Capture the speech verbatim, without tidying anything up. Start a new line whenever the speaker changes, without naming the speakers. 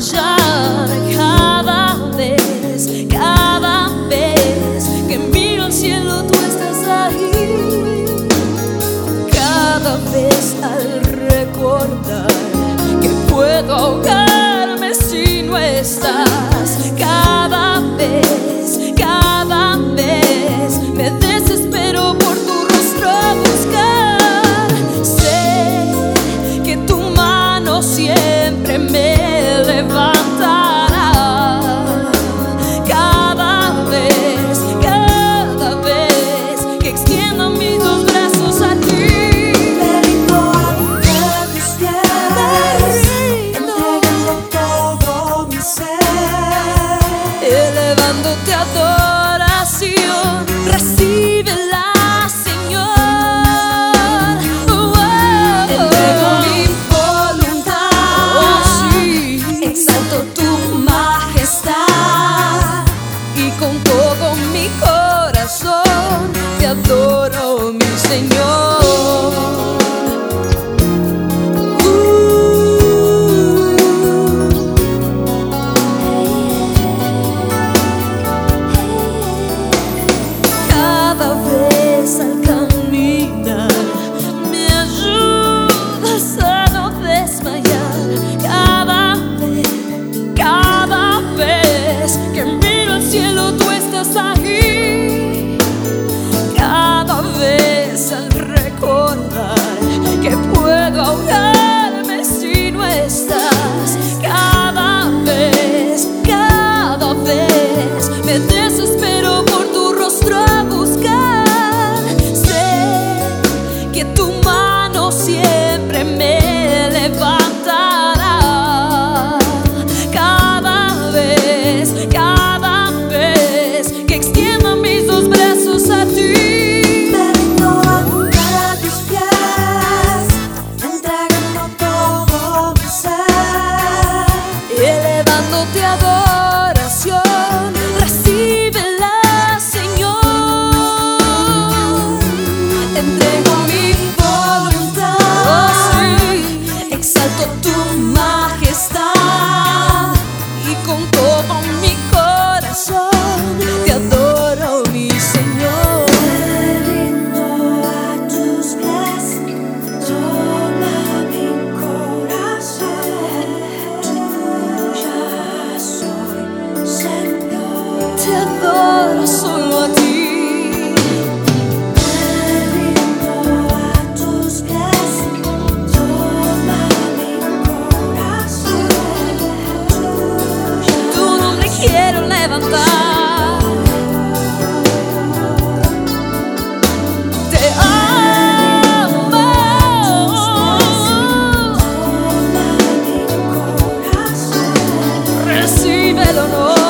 desmayar cada vez, cada vez que miro al cielo tú estás ahí. Cada vez al recordar que puedo ahogarme si no estás. Cada vez, cada vez me desespero por tu rostro a buscar. Sé que tu mano siempre me levantará. Cada vez, cada vez que extiendo mis dos brazos a ti. Elevándote a adoración, recíbela, Señor. Oh, oh,
entrego mi voluntad,
oh, sí.
exalto tu majestad,
Y con todo mi corazón te adoro, mi Señor. Al caminar me ayudas a no desmayar. Cada vez, cada vez que miro al cielo tú estás ahí. Cada vez al recordar que puedo ahogarme si no estás. Cada vez, cada vez me desespero por tu rostro a buscar. Que tu mano siempre me levantará. Cada vez, cada vez que extiendo mis dos brazos a ti.
vengo a tus pies, entregando todo mi ser.
Elevándote a adoración, recíbela, Señor. Entrego mi voluntad, oh, sí.
Exalto tu majestad,
Y con todo mi corazón te adoro, mi Señor.
me rindo a tus pies, toma mi corazón, tuya soy, Señor.
Te adoro solo a ti.
Me rindo a tus pies, toma mi corazón, tuya.
Tu nombre quiero levantar. Te amo.
Toma mi corazón.
Recibe el honor.